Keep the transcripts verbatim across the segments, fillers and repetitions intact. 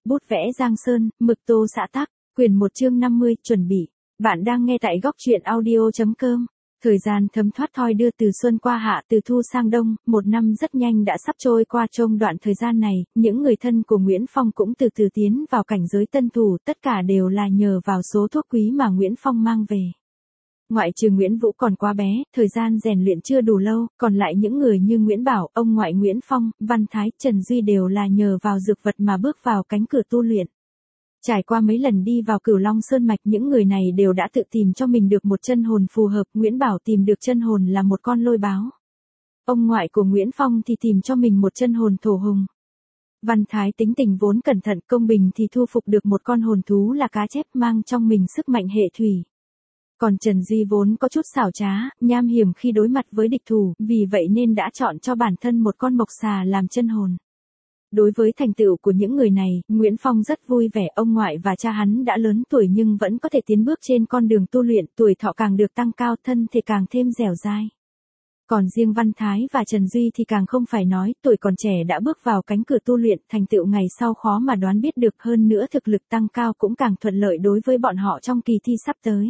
bút vẽ Giang Sơn, mực tô xã tắc, quyển một chương năm mươi, chuẩn bị. Bạn đang nghe tại góc truyện audio.com. Thời gian thấm thoát thoi đưa từ xuân qua hạ, từ thu sang đông, một năm rất nhanh đã sắp trôi qua. Trong đoạn thời gian này, những người thân của Nguyễn Phong cũng từ từ tiến vào cảnh giới tân thủ, tất cả đều là nhờ vào số thuốc quý mà Nguyễn Phong mang về. Ngoại trừ Nguyễn Vũ còn quá bé, thời gian rèn luyện chưa đủ lâu, còn lại những người như Nguyễn Bảo, ông ngoại Nguyễn Phong, Văn Thái, Trần Duy đều là nhờ vào dược vật mà bước vào cánh cửa tu luyện. Trải qua mấy lần đi vào Cửu Long Sơn Mạch, những người này đều đã tự tìm cho mình được một chân hồn phù hợp. Nguyễn Bảo tìm được chân hồn là một con lôi báo. Ông ngoại của Nguyễn Phong thì tìm cho mình một chân hồn thổ hùng. Văn Thái tính tình vốn cẩn thận công bình thì thu phục được một con hồn thú là cá chép mang trong mình sức mạnh hệ thủy. Còn Trần Duy vốn có chút xảo trá, nham hiểm khi đối mặt với địch thủ, vì vậy nên đã chọn cho bản thân một con mộc xà làm chân hồn. Đối với thành tựu của những người này, Nguyễn Phong rất vui vẻ. Ông ngoại và cha hắn đã lớn tuổi nhưng vẫn có thể tiến bước trên con đường tu luyện, tuổi thọ càng được tăng cao, thân thể càng thêm dẻo dai. Còn riêng Văn Thái và Trần Duy thì càng không phải nói, tuổi còn trẻ đã bước vào cánh cửa tu luyện, thành tựu ngày sau khó mà đoán biết được, hơn nữa thực lực tăng cao cũng càng thuận lợi đối với bọn họ trong kỳ thi sắp tới.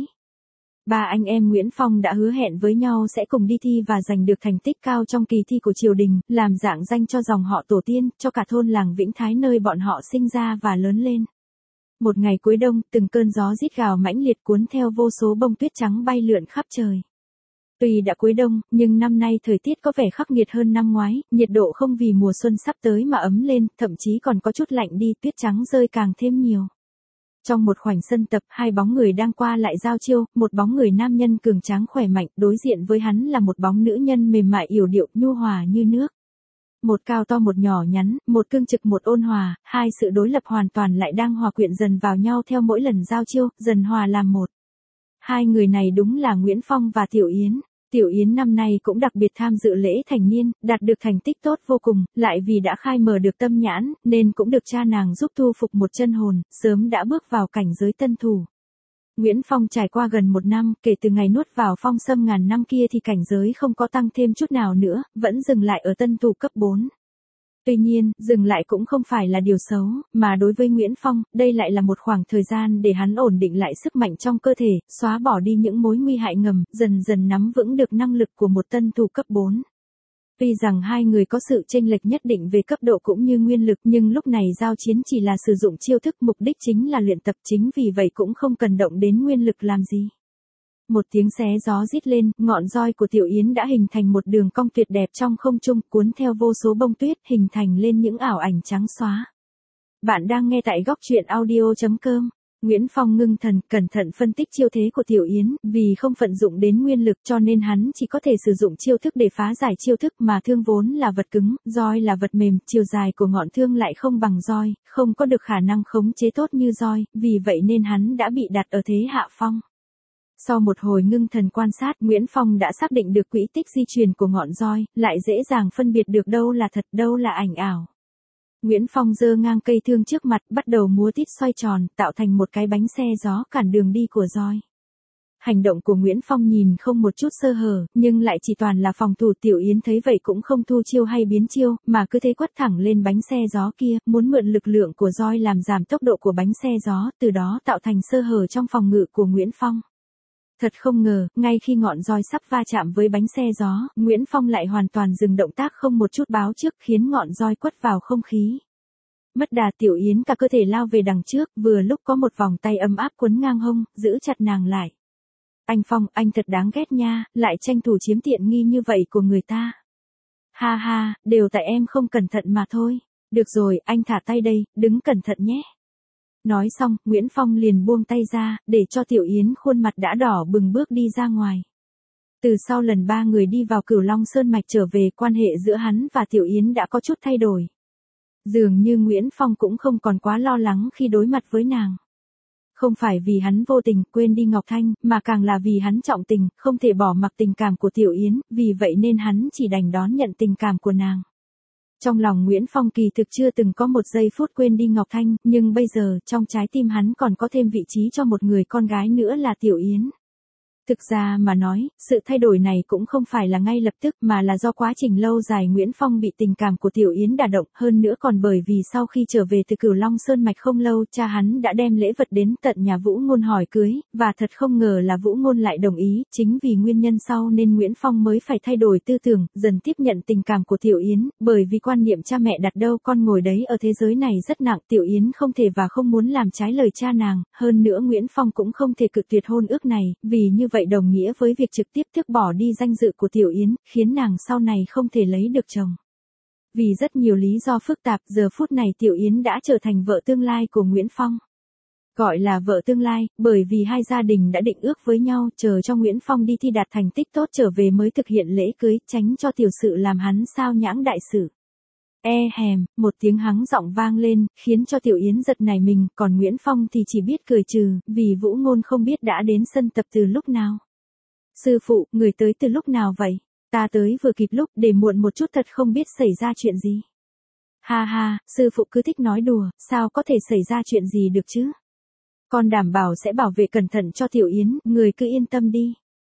Ba anh em Nguyễn Phong đã hứa hẹn với nhau sẽ cùng đi thi và giành được thành tích cao trong kỳ thi của triều đình, làm rạng danh cho dòng họ tổ tiên, cho cả thôn làng Vĩnh Thái nơi bọn họ sinh ra và lớn lên. Một ngày cuối đông, từng cơn gió rít gào mãnh liệt cuốn theo vô số bông tuyết trắng bay lượn khắp trời. Tuy đã cuối đông, nhưng năm nay thời tiết có vẻ khắc nghiệt hơn năm ngoái, nhiệt độ không vì mùa xuân sắp tới mà ấm lên, thậm chí còn có chút lạnh đi, tuyết trắng rơi càng thêm nhiều. Trong một khoảnh sân tập, hai bóng người đang qua lại giao chiêu, một bóng người nam nhân cường tráng khỏe mạnh, đối diện với hắn là một bóng nữ nhân mềm mại yểu điệu, nhu hòa như nước. Một cao to một nhỏ nhắn, một cương trực một ôn hòa, hai sự đối lập hoàn toàn lại đang hòa quyện dần vào nhau theo mỗi lần giao chiêu, dần hòa làm một. Hai người này đúng là Nguyễn Phong và Tiểu Yến. Tiểu Yến năm nay cũng đặc biệt tham dự lễ thành niên, đạt được thành tích tốt vô cùng, lại vì đã khai mở được tâm nhãn, nên cũng được cha nàng giúp thu phục một chân hồn, sớm đã bước vào cảnh giới tân thủ. Nguyễn Phong trải qua gần một năm, kể từ ngày nuốt vào phong sâm ngàn năm kia thì cảnh giới không có tăng thêm chút nào nữa, vẫn dừng lại ở tân thủ cấp bốn. Tuy nhiên, dừng lại cũng không phải là điều xấu, mà đối với Nguyễn Phong, đây lại là một khoảng thời gian để hắn ổn định lại sức mạnh trong cơ thể, xóa bỏ đi những mối nguy hại ngầm, dần dần nắm vững được năng lực của một tân thủ cấp bốn. Tuy rằng hai người có sự chênh lệch nhất định về cấp độ cũng như nguyên lực, nhưng lúc này giao chiến chỉ là sử dụng chiêu thức, mục đích chính là luyện tập, chính vì vậy cũng không cần động đến nguyên lực làm gì. Một tiếng xé gió rít lên, ngọn roi của Tiểu Yến đã hình thành một đường cong tuyệt đẹp trong không trung, cuốn theo vô số bông tuyết, hình thành lên những ảo ảnh trắng xóa. Bạn đang nghe tại góc truyện audio.com. Nguyễn Phong ngưng thần, cẩn thận phân tích chiêu thế của Tiểu Yến, vì không vận dụng đến nguyên lực cho nên hắn chỉ có thể sử dụng chiêu thức để phá giải chiêu thức, mà thương vốn là vật cứng, roi là vật mềm, chiều dài của ngọn thương lại không bằng roi, không có được khả năng khống chế tốt như roi, vì vậy nên hắn đã bị đặt ở thế hạ phong. Sau một hồi ngưng thần quan sát, Nguyễn Phong đã xác định được quỹ tích di truyền của ngọn roi, lại dễ dàng phân biệt được đâu là thật, đâu là ảnh ảo. Nguyễn Phong giơ ngang cây thương trước mặt, bắt đầu múa tít xoay tròn, tạo thành một cái bánh xe gió cản đường đi của roi. Hành động của Nguyễn Phong nhìn không một chút sơ hở, nhưng lại chỉ toàn là phòng thủ. Tiểu Yến thấy vậy cũng không thu chiêu hay biến chiêu, mà cứ thế quất thẳng lên bánh xe gió kia, muốn mượn lực lượng của roi làm giảm tốc độ của bánh xe gió, từ đó tạo thành sơ hở trong phòng ngự của Nguyễn Phong. Thật không ngờ, ngay khi ngọn roi sắp va chạm với bánh xe gió, Nguyễn Phong lại hoàn toàn dừng động tác không một chút báo trước, khiến ngọn roi quất vào không khí. Mất đà, Tiểu Yến cả cơ thể lao về đằng trước, vừa lúc có một vòng tay ấm áp quấn ngang hông, giữ chặt nàng lại. Anh Phong, anh thật đáng ghét nha, lại tranh thủ chiếm tiện nghi như vậy của người ta. Ha ha, đều tại em không cẩn thận mà thôi. Được rồi, anh thả tay đây, đứng cẩn thận nhé. Nói xong, Nguyễn Phong liền buông tay ra, để cho Tiểu Yến khuôn mặt đã đỏ bừng bước đi ra ngoài. Từ sau lần ba người đi vào Cửu Long Sơn Mạch trở về, quan hệ giữa hắn và Tiểu Yến đã có chút thay đổi. Dường như Nguyễn Phong cũng không còn quá lo lắng khi đối mặt với nàng. Không phải vì hắn vô tình quên đi Ngọc Thanh, mà càng là vì hắn trọng tình, không thể bỏ mặc tình cảm của Tiểu Yến, vì vậy nên hắn chỉ đành đón nhận tình cảm của nàng. Trong lòng Nguyễn Phong kỳ thực chưa từng có một giây phút quên đi Ngọc Thanh, nhưng bây giờ, trong trái tim hắn còn có thêm vị trí cho một người con gái nữa là Tiểu Yến. Thực ra mà nói, sự thay đổi này cũng không phải là ngay lập tức mà là do quá trình lâu dài Nguyễn Phong bị tình cảm của Tiểu Yến đả động, hơn nữa còn bởi vì sau khi trở về từ Cửu Long Sơn Mạch không lâu, cha hắn đã đem lễ vật đến tận nhà Vũ Ngôn hỏi cưới, và thật không ngờ là Vũ Ngôn lại đồng ý, chính vì nguyên nhân sau nên Nguyễn Phong mới phải thay đổi tư tưởng, dần tiếp nhận tình cảm của Tiểu Yến, bởi vì quan niệm cha mẹ đặt đâu con ngồi đấy ở thế giới này rất nặng, Tiểu Yến không thể và không muốn làm trái lời cha nàng, hơn nữa Nguyễn Phong cũng không thể cự tuyệt hôn ước này, vì như vậy đồng nghĩa với việc trực tiếp tước bỏ đi danh dự của Tiểu Yến, khiến nàng sau này không thể lấy được chồng. Vì rất nhiều lý do phức tạp, giờ phút này Tiểu Yến đã trở thành vợ tương lai của Nguyễn Phong. Gọi là vợ tương lai, bởi vì hai gia đình đã định ước với nhau, chờ cho Nguyễn Phong đi thi đạt thành tích tốt trở về mới thực hiện lễ cưới, tránh cho tiểu sự làm hắn sao nhãng đại sự. E hèm, một tiếng hắng giọng vang lên, khiến cho Tiểu Yến giật nảy mình, còn Nguyễn Phong thì chỉ biết cười trừ, vì Vũ Ngôn không biết đã đến sân tập từ lúc nào. Sư phụ, người tới từ lúc nào vậy? Ta tới vừa kịp lúc, để muộn một chút thật không biết xảy ra chuyện gì. Ha ha, sư phụ cứ thích nói đùa, sao có thể xảy ra chuyện gì được chứ? Con đảm bảo sẽ bảo vệ cẩn thận cho Tiểu Yến, người cứ yên tâm đi.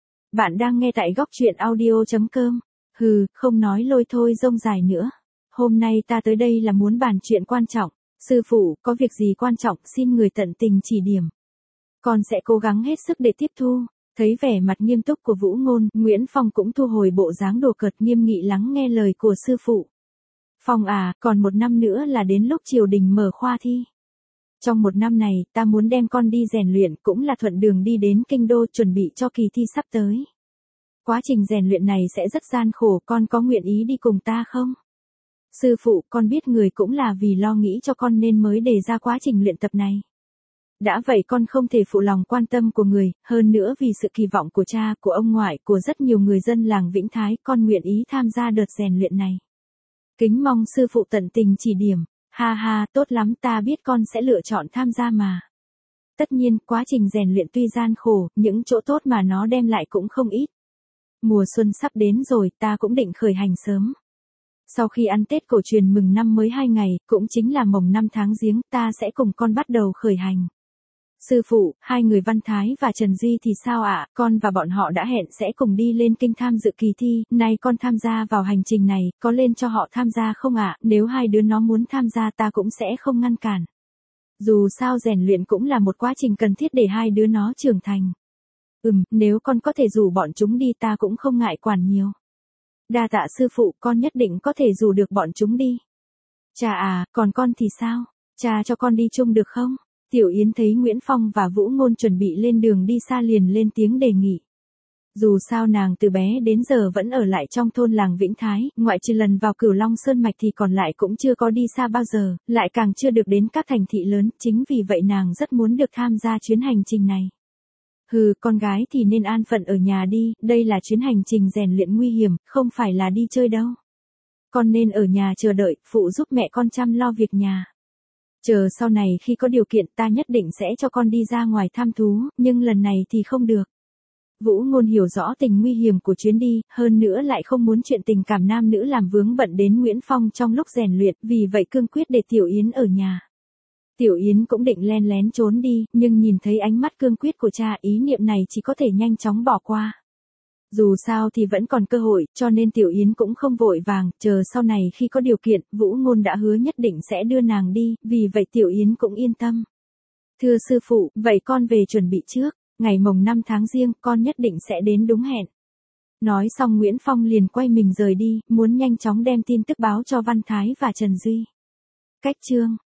Bạn đang nghe tại góc truyện audio chấm com. Hừ, không nói lôi thôi rông dài nữa. Hôm nay ta tới đây là muốn bàn chuyện quan trọng. Sư phụ, có việc gì quan trọng, xin người tận tình chỉ điểm. Con sẽ cố gắng hết sức để tiếp thu. Thấy vẻ mặt nghiêm túc của Vũ Ngôn, Nguyễn Phong cũng thu hồi bộ dáng đùa cợt nghiêm nghị lắng nghe lời của sư phụ. Phong à, còn một năm nữa là đến lúc triều đình mở khoa thi. Trong một năm này, ta muốn đem con đi rèn luyện, cũng là thuận đường đi đến kinh đô chuẩn bị cho kỳ thi sắp tới. Quá trình rèn luyện này sẽ rất gian khổ, con có nguyện ý đi cùng ta không? Sư phụ, con biết người cũng là vì lo nghĩ cho con nên mới đề ra quá trình luyện tập này. Đã vậy con không thể phụ lòng quan tâm của người, hơn nữa vì sự kỳ vọng của cha, của ông ngoại, của rất nhiều người dân làng Vĩnh Thái, con nguyện ý tham gia đợt rèn luyện này. Kính mong sư phụ tận tình chỉ điểm. Ha ha, tốt lắm, ta biết con sẽ lựa chọn tham gia mà. Tất nhiên, quá trình rèn luyện tuy gian khổ, những chỗ tốt mà nó đem lại cũng không ít. Mùa xuân sắp đến rồi, ta cũng định khởi hành sớm. Sau khi ăn Tết cổ truyền mừng năm mới hai ngày, cũng chính là mồng năm tháng giếng, ta sẽ cùng con bắt đầu khởi hành. Sư phụ, hai người Văn Thái và Trần Duy thì sao ạ? À? Con và bọn họ đã hẹn sẽ cùng đi lên kinh tham dự kỳ thi, nay con tham gia vào hành trình này, có lên cho họ tham gia không ạ? À? Nếu hai đứa nó muốn tham gia ta cũng sẽ không ngăn cản. Dù sao rèn luyện cũng là một quá trình cần thiết để hai đứa nó trưởng thành. Ừm, nếu con có thể rủ bọn chúng đi ta cũng không ngại quản nhiều. Đa tạ sư phụ, con nhất định có thể rủ được bọn chúng đi. Cha à, còn con thì sao? Cha cho con đi chung được không? Tiểu Yến thấy Nguyễn Phong và Vũ Ngôn chuẩn bị lên đường đi xa liền lên tiếng đề nghị. Dù sao nàng từ bé đến giờ vẫn ở lại trong thôn làng Vĩnh Thái, ngoại trừ lần vào Cửu Long Sơn Mạch thì còn lại cũng chưa có đi xa bao giờ, lại càng chưa được đến các thành thị lớn, chính vì vậy nàng rất muốn được tham gia chuyến hành trình này. Hừ, con gái thì nên an phận ở nhà đi, đây là chuyến hành trình rèn luyện nguy hiểm, không phải là đi chơi đâu. Con nên ở nhà chờ đợi, phụ giúp mẹ con chăm lo việc nhà. Chờ sau này khi có điều kiện ta nhất định sẽ cho con đi ra ngoài thăm thú, nhưng lần này thì không được. Vũ Ngôn hiểu rõ tình nguy hiểm của chuyến đi, hơn nữa lại không muốn chuyện tình cảm nam nữ làm vướng bận đến Nguyễn Phong trong lúc rèn luyện, vì vậy cương quyết để Tiểu Yến ở nhà. Tiểu Yến cũng định len lén trốn đi, nhưng nhìn thấy ánh mắt cương quyết của cha, ý niệm này chỉ có thể nhanh chóng bỏ qua. Dù sao thì vẫn còn cơ hội, cho nên Tiểu Yến cũng không vội vàng, chờ sau này khi có điều kiện, Vũ Ngôn đã hứa nhất định sẽ đưa nàng đi, vì vậy Tiểu Yến cũng yên tâm. Thưa sư phụ, vậy con về chuẩn bị trước, ngày mồng năm tháng giêng, con nhất định sẽ đến đúng hẹn. Nói xong Nguyễn Phong liền quay mình rời đi, muốn nhanh chóng đem tin tức báo cho Văn Thái và Trần Duy. Cách chương